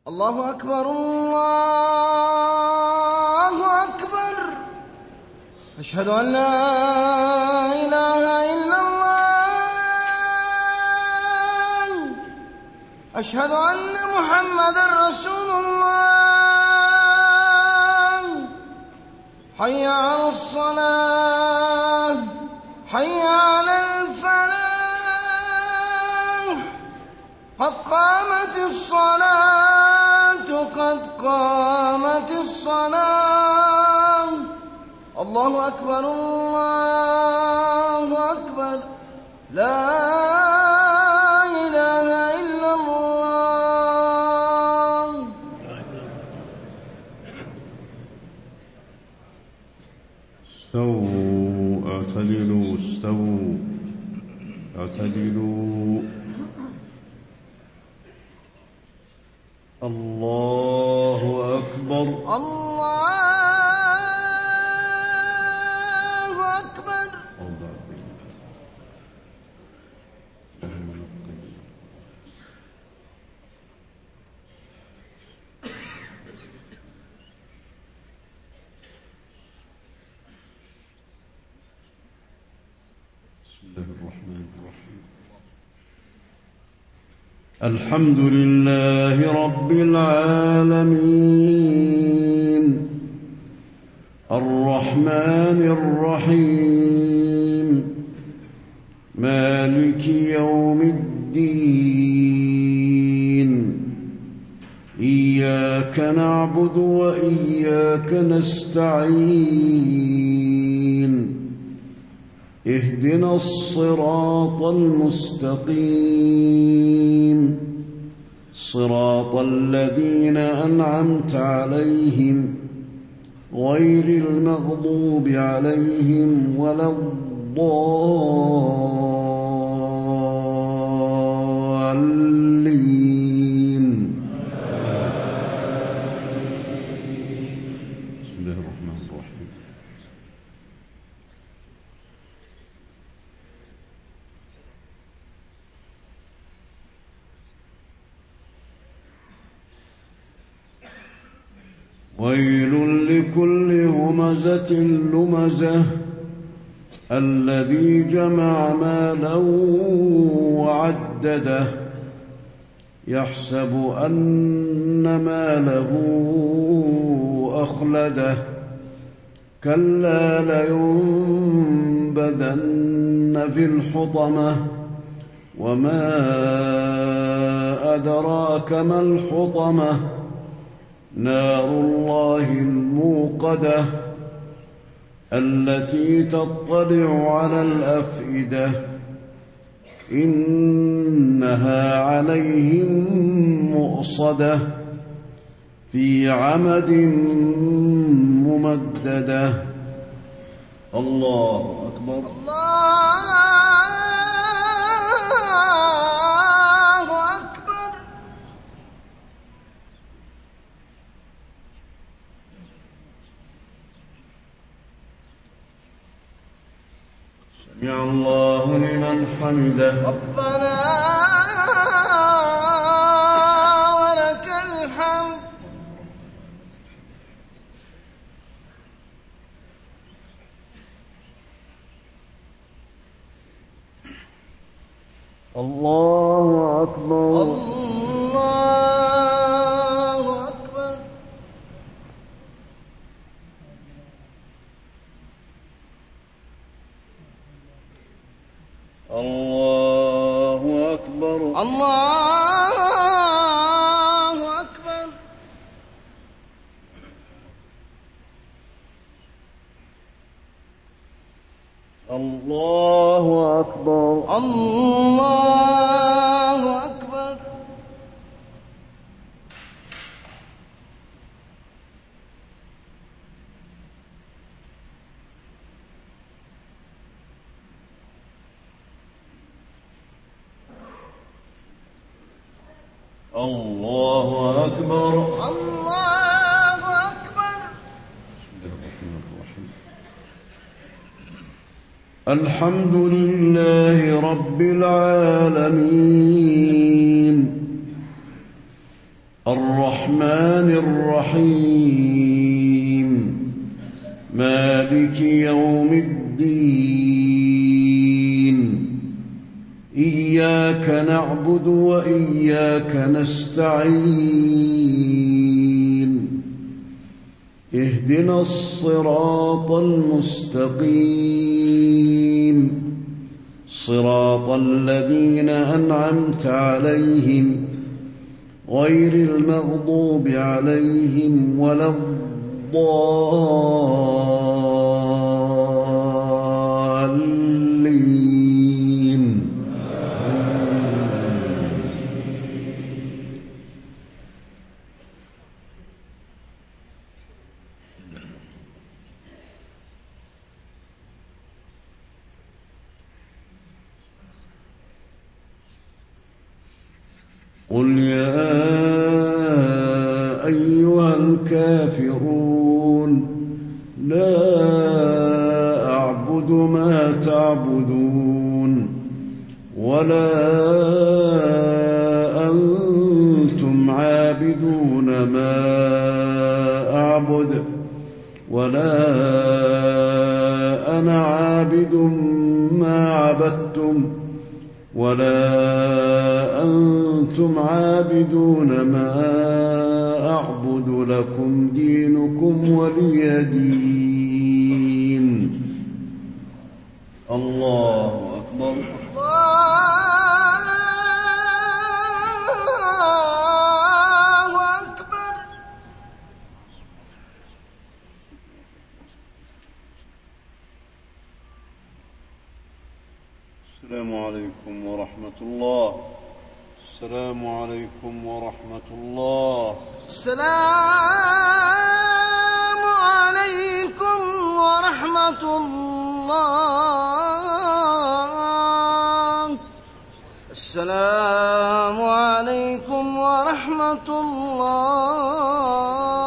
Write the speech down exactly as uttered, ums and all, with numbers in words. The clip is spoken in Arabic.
الله أكبر الله أكبر. أشهد أن لا إله إلا الله. أشهد أن محمدا رسول الله. حي على الصلاة حي على الفلاح. قد قامت الصلاة قد قامت الصلاة. الله أكبر الله أكبر. لا إله إلا الله. استووا اعتدلوا استووا اعتدلوا. الله أكبر الله أكبر. بسم الله الرحمن الرحيم. الحمد لله رب العالمين الرحمن الرحيم مالك يوم الدين. إياك نعبد وإياك نستعين. اهدنا الصراط المستقيم صراط الذين أنعمت عليهم غير المغضوب عليهم ولا الضالين. بسم الله الرحمن الرحيم. ويل لكل همزة لمزة الذي جمع مالا وعدده يحسب أن ماله أخلده كلا لينبذن في الحطمة وما أدراك ما الحطمة نار الله الموقدة التي تطلع على الأفئدة إنها عليهم مؤصدة في عمد ممددة. الله أكبر الله سمع الله لمن حمده. ربنا ولك الحمد. الله أكبر الله أكبر. الله أكبر الله أكبر. الله أكبر الله أكبر. الله أكبر الله أكبر. الحمد لله رب العالمين الرحمن الرحيم مالك يوم الدين إياك نعبد وإياك نستعين اهدنا الصراط المستقيم صراط الذين أنعمت عليهم غير المغضوب عليهم ولا الضالين. قل يا أيها الكافرون لا أعبد ما تعبدون ولا أنتم عابدون ما أعبد ولا أنا عابد ما عبدتم ولا أنتم عابدون ما أعبد لكم دينكم ولي دين. الله أكبر. الله أكبر. السلام عليكم ورحمة الله. السلام عليكم ورحمة الله. السلام عليكم ورحمة الله. السلام عليكم ورحمة الله.